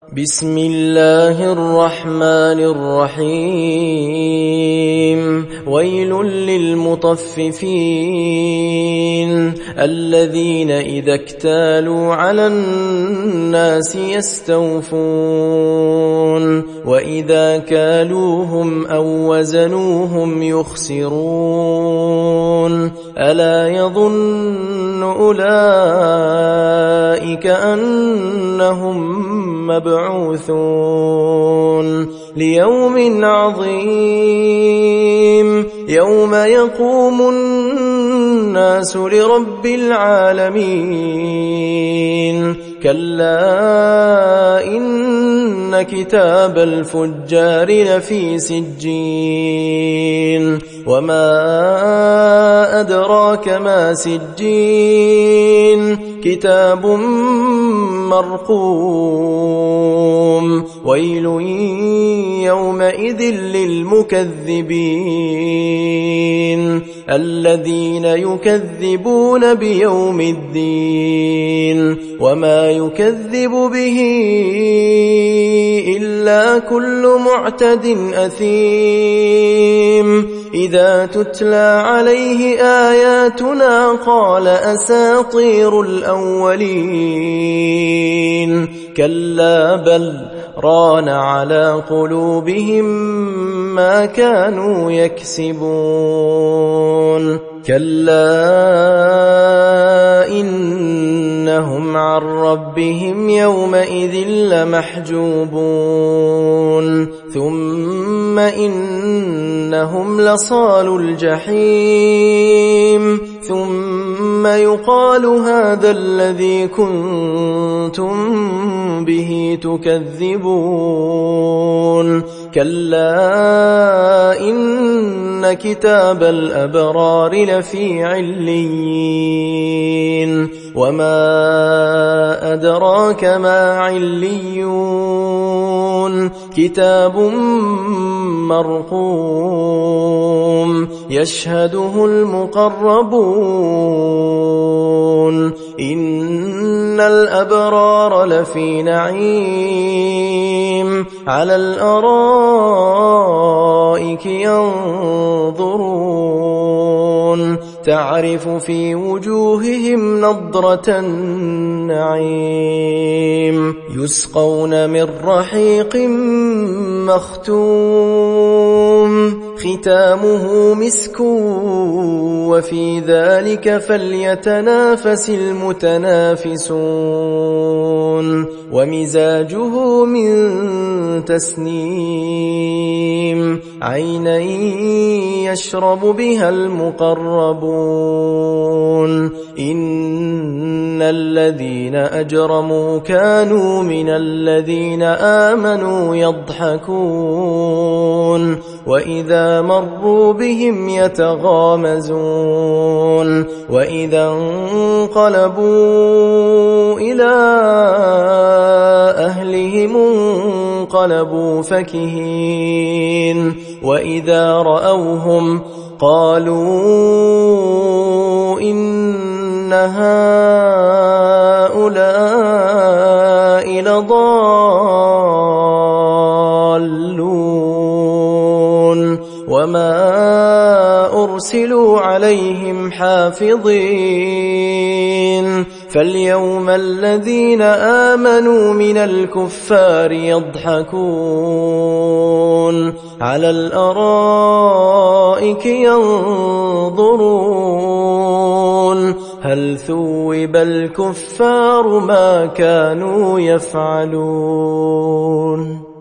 بسم الله الرحمن الرحيم ويل للمطففين الذين إذا اكتالوا على الناس يستوفون وإذا كالوهم أو وزنوهم يخسرون ألا يظن أولئك أنهم مبعوثون ليوم عظيم يوم يقوم الناس لرب العالمين كلا إن كتاب الفجار لفي سجين وما أدراك ما سجين كتاب مرقوم ويل يومئذ للمكذبين الذين يكذبون بيوم الدين وما يكذب به إلا كل معتد أثيم إذا تتلى عليه آياتنا قال أساطير الأولين كلا بل ران على قلوبهم ما كانوا يكسبون كلا إنهم عن ربهم يومئذ لمحجوبون ثم إنهم لصالوا الجحيم ثم يقال هذا الذي كنتم به تكذبون كلا إن كتاب الأبرار لفي عليين وما أدراك ما عليون كتاب مرقوم يشهده المقربون إن الأبرار لفي نعيم على الأرائك ينظرون تعرف في وجوههم نضرة النعيم يسقون من رحيق مختوم ختامه مسك وفي ذلك فليتنافس المتنافسون ومزاجه من تسنيم عينا يشرب بها المقربون إن الذين أجرموا كانوا من الذين آمنوا يضحكون وإذا مروا بهم يتغامزون وإذا انقلبوا إلى أهلهم انقلبوا فكهين وإذا رأوهم قالوا إن هؤلاء لضالون وما أرسلوا عليهم حافظين فاليوم الذين آمنوا من الكفار يضحكون على الأرائك ينظرون هل ثوب الكفار ما كانوا يفعلون